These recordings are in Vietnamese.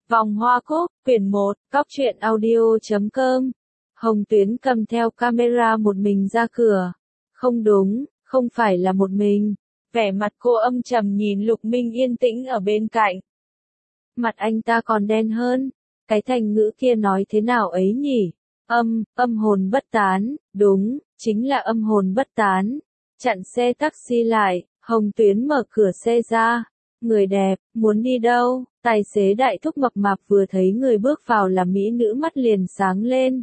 Vòng hoa cúc, quyển 1, Cóc truyện audio.com. Hồng Tuyến cầm theo camera một mình ra cửa. Không đúng, không phải là một mình. Vẻ mặt cô âm trầm nhìn Lục Minh yên tĩnh ở bên cạnh. Mặt anh ta còn đen hơn. Cái thành ngữ kia nói thế nào ấy nhỉ? Âm hồn bất tán, đúng, chính là âm hồn bất tán. Chặn xe taxi lại, Hồng Tuyến mở cửa xe ra. Người đẹp, muốn đi đâu? Tài xế đại thúc mập mạp vừa thấy người bước vào là mỹ nữ mắt liền sáng lên.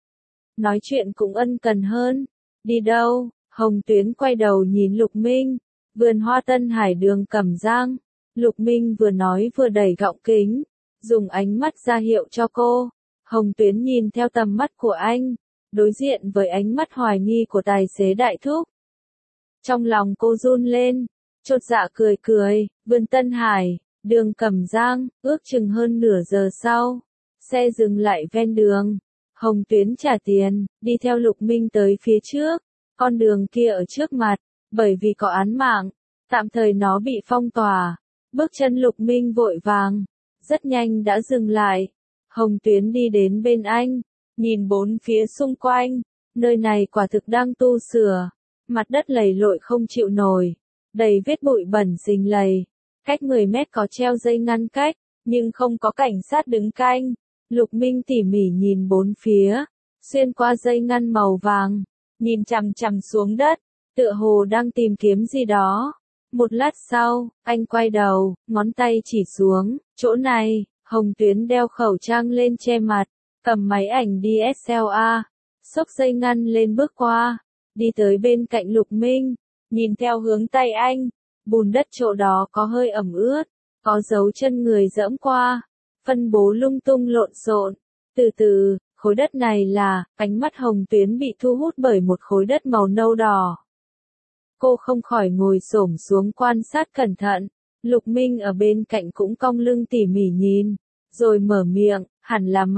Nói chuyện cũng ân cần hơn. Đi đâu? Hồng Tuyến quay đầu nhìn Lục Minh. Vườn hoa Tân Hải đường Cẩm Giang. Lục Minh vừa nói vừa đẩy gọng kính, dùng ánh mắt ra hiệu cho cô. Hồng Tuyến nhìn theo tầm mắt của anh, đối diện với ánh mắt hoài nghi của tài xế đại thúc. Trong lòng cô run lên, chột dạ cười cười. Vườn Tân Hải, đường Cẩm Giang, ước chừng hơn nửa giờ sau, xe dừng lại ven đường. Hồng Tuyến trả tiền, đi theo Lục Minh tới phía trước. Con đường kia ở trước mặt, bởi vì có án mạng, tạm thời nó bị phong tỏa. Bước chân Lục Minh vội vàng, rất nhanh đã dừng lại. Hồng Tuyến đi đến bên anh, nhìn bốn phía xung quanh, nơi này quả thực đang tu sửa. Mặt đất lầy lội không chịu nổi, đầy vết bụi bẩn rình lầy. Cách 10 mét có treo dây ngăn cách, nhưng không có cảnh sát đứng canh. Lục Minh tỉ mỉ nhìn bốn phía, xuyên qua dây ngăn màu vàng, nhìn chằm chằm xuống đất, tựa hồ đang tìm kiếm gì đó. Một lát sau, anh quay đầu, ngón tay chỉ xuống, chỗ này. Hồng Tuyến đeo khẩu trang lên che mặt, cầm máy ảnh DSLR, xốc dây ngăn lên bước qua, đi tới bên cạnh Lục Minh, nhìn theo hướng tay anh, bùn đất chỗ đó có hơi ẩm ướt, có dấu chân người dẫm qua, phân bố lung tung lộn xộn. Từ từ, khối đất này là, ánh mắt Hồng Tuyến bị thu hút bởi một khối đất màu nâu đỏ. Cô không khỏi ngồi xổm xuống quan sát cẩn thận. Lục Minh ở bên cạnh cũng cong lưng tỉ mỉ nhìn, rồi mở miệng, hẳn là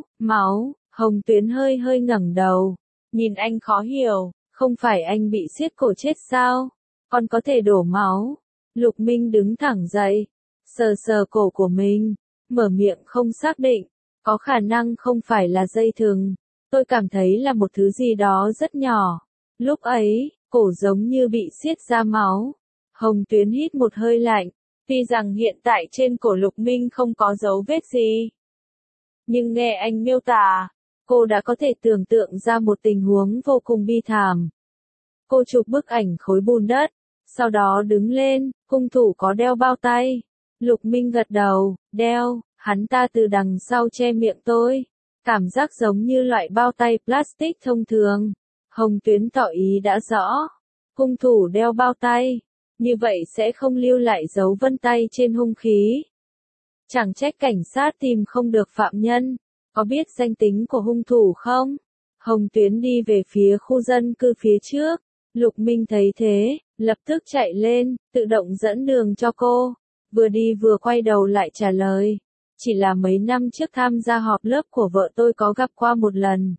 máu. Hồng Tuyến hơi hơi ngẩng đầu, nhìn anh khó hiểu, không phải anh bị siết cổ chết sao? Còn có thể đổ máu. Lục Minh đứng thẳng dậy, sờ sờ cổ của mình, mở miệng không xác định, có khả năng không phải là dây thừng, tôi cảm thấy là một thứ gì đó rất nhỏ. Lúc ấy, cổ giống như bị siết ra máu. Hồng Tuyến hít một hơi lạnh, tuy rằng hiện tại trên cổ Lục Minh không có dấu vết gì, nhưng nghe anh miêu tả, cô đã có thể tưởng tượng ra một tình huống vô cùng bi thảm. Cô chụp bức ảnh khối bùn đất, sau đó đứng lên, hung thủ có đeo bao tay. Lục Minh gật đầu, đeo, hắn ta từ đằng sau che miệng tôi, cảm giác giống như loại bao tay plastic thông thường. Hồng Tuyến tỏ ý đã rõ, hung thủ đeo bao tay, như vậy sẽ không lưu lại dấu vân tay trên hung khí. Chẳng trách cảnh sát tìm không được phạm nhân, có biết danh tính của hung thủ không? Hồng Tuyến đi về phía khu dân cư phía trước, Lục Minh thấy thế, lập tức chạy lên, tự động dẫn đường cho cô, vừa đi vừa quay đầu lại trả lời. Chỉ là mấy năm trước tham gia họp lớp của vợ tôi có gặp qua một lần.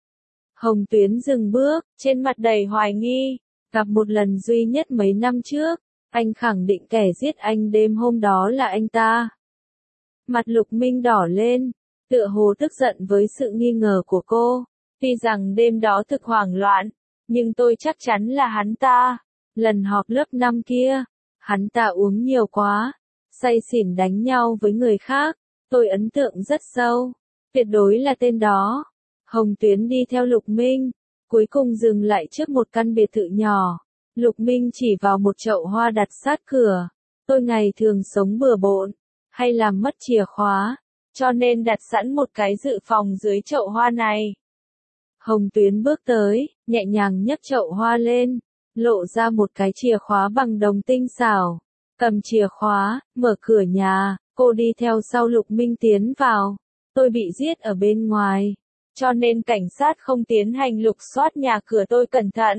Hồng Tuyến dừng bước, trên mặt đầy hoài nghi, gặp một lần duy nhất mấy năm trước, anh khẳng định kẻ giết anh đêm hôm đó là anh ta. Mặt Lục Minh đỏ lên, tựa hồ tức giận với sự nghi ngờ của cô, tuy rằng đêm đó thực hoảng loạn, nhưng tôi chắc chắn là hắn ta. Lần họp lớp năm kia, hắn ta uống nhiều quá, say xỉn đánh nhau với người khác, tôi ấn tượng rất sâu, tuyệt đối là tên đó. Hồng Tuyến đi theo Lục Minh, cuối cùng dừng lại trước một căn biệt thự nhỏ. Lục Minh chỉ vào một chậu hoa đặt sát cửa. Tôi ngày thường sống bừa bộn, hay làm mất chìa khóa, cho nên đặt sẵn một cái dự phòng dưới chậu hoa này. Hồng Tuyến bước tới, nhẹ nhàng nhấc chậu hoa lên, lộ ra một cái chìa khóa bằng đồng tinh xảo. Cầm chìa khóa, mở cửa nhà, cô đi theo sau Lục Minh tiến vào. Tôi bị giết ở bên ngoài, cho nên cảnh sát không tiến hành lục soát nhà cửa tôi cẩn thận.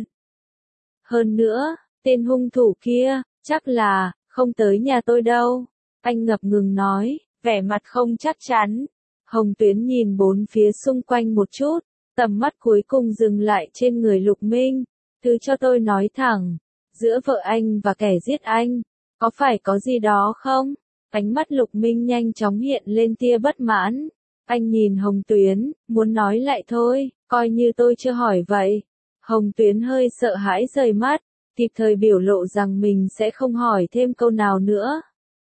Hơn nữa, tên hung thủ kia, chắc là, không tới nhà tôi đâu. Anh ngập ngừng nói, vẻ mặt không chắc chắn. Hồng Tuyến nhìn bốn phía xung quanh một chút, tầm mắt cuối cùng dừng lại trên người Lục Minh. Thứ cho tôi nói thẳng, giữa vợ anh và kẻ giết anh, có phải có gì đó không? Ánh mắt Lục Minh nhanh chóng hiện lên tia bất mãn. Anh nhìn Hồng Tuyến, muốn nói lại thôi, coi như tôi chưa hỏi vậy. Hồng Tuyến hơi sợ hãi rời mắt, kịp thời biểu lộ rằng mình sẽ không hỏi thêm câu nào nữa.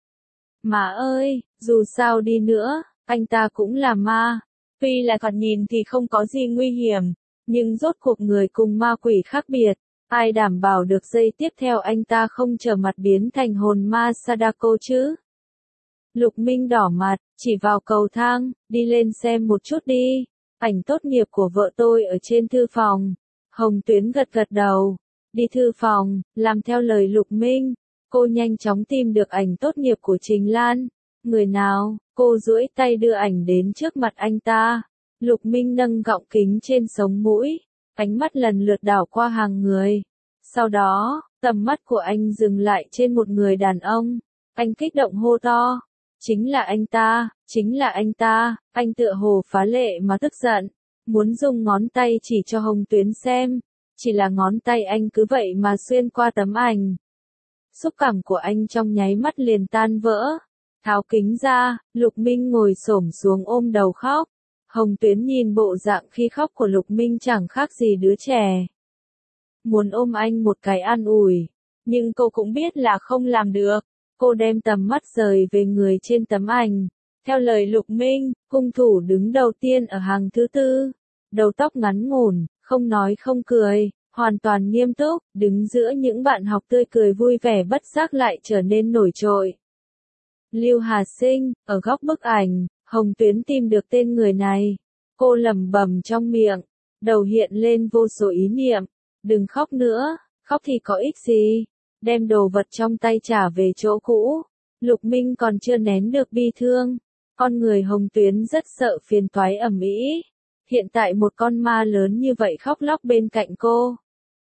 Má ơi, dù sao đi nữa, anh ta cũng là ma. Tuy là thoạt nhìn thì không có gì nguy hiểm, nhưng rốt cuộc người cùng ma quỷ khác biệt. Ai đảm bảo được giây tiếp theo anh ta không trở mặt biến thành hồn ma Sadako chứ? Lục Minh đỏ mặt, chỉ vào cầu thang, đi lên xem một chút đi. Ảnh tốt nghiệp của vợ tôi ở trên thư phòng. Hồng Tuyến gật gật đầu. Đi thư phòng, làm theo lời Lục Minh. Cô nhanh chóng tìm được ảnh tốt nghiệp của Trình Lan. Người nào? Cô duỗi tay đưa ảnh đến trước mặt anh ta. Lục Minh nâng gọng kính trên sống mũi. Ánh mắt lần lượt đảo qua hàng người. Sau đó, tầm mắt của anh dừng lại trên một người đàn ông. Anh kích động hô to. Chính là anh ta, chính là anh ta. Anh tựa hồ phá lệ mà tức giận. Muốn dùng ngón tay chỉ cho Hồng Tuyến xem. Chỉ là ngón tay anh cứ vậy mà xuyên qua tấm ảnh. Xúc cảm của anh trong nháy mắt liền tan vỡ. Tháo kính ra, Lục Minh ngồi xổm xuống ôm đầu khóc. Hồng Tuyến nhìn bộ dạng khi khóc của Lục Minh chẳng khác gì đứa trẻ. Muốn ôm anh một cái an ủi, nhưng cô cũng biết là không làm được. Cô đem tầm mắt rời về người trên tấm ảnh. Theo lời Lục Minh, hung thủ đứng đầu tiên ở hàng thứ tư. Đầu tóc ngắn ngủn, không nói không cười, hoàn toàn nghiêm túc, đứng giữa những bạn học tươi cười vui vẻ bất giác lại trở nên nổi trội. Lưu Hà Sinh, ở góc bức ảnh, Hồng Tuyến tìm được tên người này. Cô lẩm bẩm trong miệng, đầu hiện lên vô số ý niệm. Đừng khóc nữa, khóc thì có ích gì. Đem đồ vật trong tay trả về chỗ cũ. Lục Minh còn chưa nén được bi thương. Con người Hồng Tuyến rất sợ phiền toái ầm ĩ. Hiện tại một con ma lớn như vậy khóc lóc bên cạnh cô.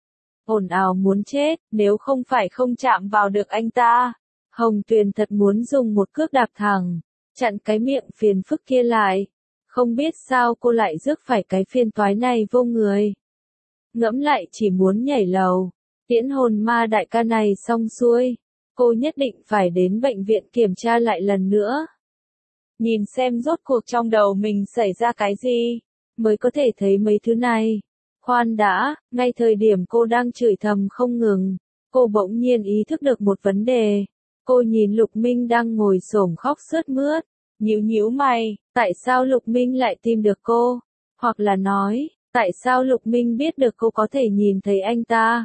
Ồn ào muốn chết, nếu không phải không chạm vào được anh ta. Hồng Tuyền thật muốn dùng một cước đạp thẳng, chặn cái miệng phiền phức kia lại. Không biết sao cô lại rước phải cái phiền toái này vô người. Ngẫm lại chỉ muốn nhảy lầu. Tiễn hồn ma đại ca này xong xuôi. Cô nhất định phải đến bệnh viện kiểm tra lại lần nữa. Nhìn xem rốt cuộc trong đầu mình xảy ra cái gì, mới có thể thấy mấy thứ này. Khoan đã, ngay thời điểm cô đang chửi thầm không ngừng, cô bỗng nhiên ý thức được một vấn đề. Cô nhìn Lục Minh đang ngồi xổm khóc sướt mướt, nhíu nhíu mày, tại sao Lục Minh lại tìm được cô? Hoặc là nói, tại sao Lục Minh biết được cô có thể nhìn thấy anh ta?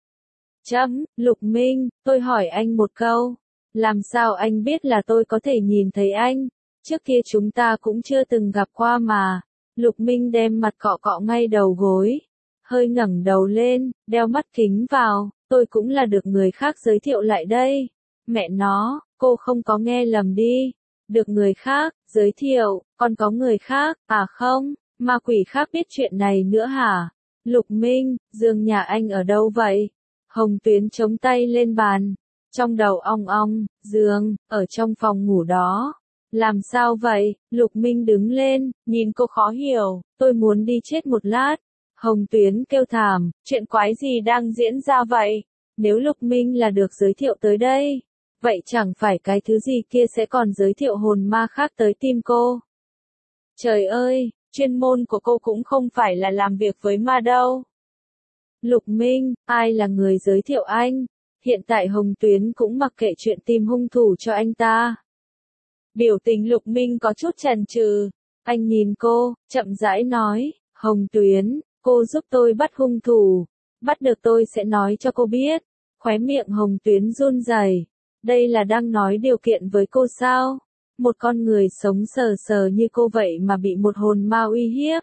Lục Minh, tôi hỏi anh một câu. Làm sao anh biết là tôi có thể nhìn thấy anh? Trước kia chúng ta cũng chưa từng gặp qua mà. Lục Minh đem mặt cọ cọ ngay đầu gối. Hơi ngẩng đầu lên, đeo mắt kính vào. Tôi cũng là được người khác giới thiệu lại đây. Mẹ nó, cô không có nghe lầm đi. Được người khác, giới thiệu, còn có người khác, à không, ma quỷ khác biết chuyện này nữa hả? Lục Minh, giường nhà anh ở đâu vậy? Hồng Tuyến chống tay lên bàn. Trong đầu ong ong, giường, ở trong phòng ngủ đó. Làm sao vậy? Lục Minh đứng lên, nhìn cô khó hiểu, tôi muốn đi chết một lát. Hồng Tuyến kêu thảm, chuyện quái gì đang diễn ra vậy? Nếu Lục Minh là được giới thiệu tới đây, vậy chẳng phải cái thứ gì kia sẽ còn giới thiệu hồn ma khác tới tìm cô. Trời ơi, chuyên môn của cô cũng không phải là làm việc với ma đâu. Lục Minh, ai là người giới thiệu anh? Hiện tại Hồng Tuyến cũng mặc kệ chuyện tìm hung thủ cho anh ta. Biểu tình Lục Minh có chút chần chừ. Anh nhìn cô, chậm rãi nói, Hồng Tuyến, cô giúp tôi bắt hung thủ. Bắt được tôi sẽ nói cho cô biết. Khóe miệng Hồng Tuyến run rẩy. Đây là đang nói điều kiện với cô sao? Một con người sống sờ sờ như cô vậy mà bị một hồn ma uy hiếp.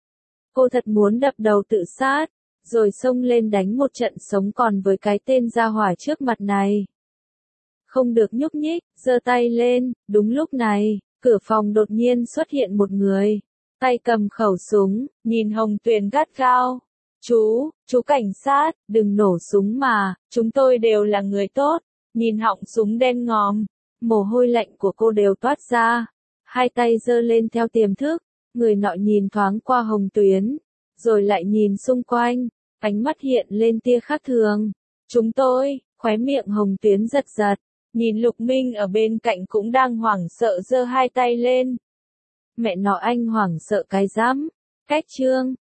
Cô thật muốn đập đầu tự sát, rồi xông lên đánh một trận sống còn với cái tên gia hỏa trước mặt này. Không được nhúc nhích, giơ tay lên, đúng lúc này, cửa phòng đột nhiên xuất hiện một người. Tay cầm khẩu súng, nhìn Hồng Tuyền gắt gao. Chú cảnh sát, đừng nổ súng mà, chúng tôi đều là người tốt. Nhìn họng súng đen ngòm, mồ hôi lạnh của cô đều toát ra. Hai tay giơ lên theo tiềm thức, người nọ nhìn thoáng qua Hồng Tuyến, rồi lại nhìn xung quanh, ánh mắt hiện lên tia khác thường. Chúng tôi, khóe miệng Hồng Tuyến giật giật, Nhìn Lục Minh ở bên cạnh cũng đang hoảng sợ giơ hai tay lên. Mẹ nó anh hoảng sợ cái rắm. Cách chương.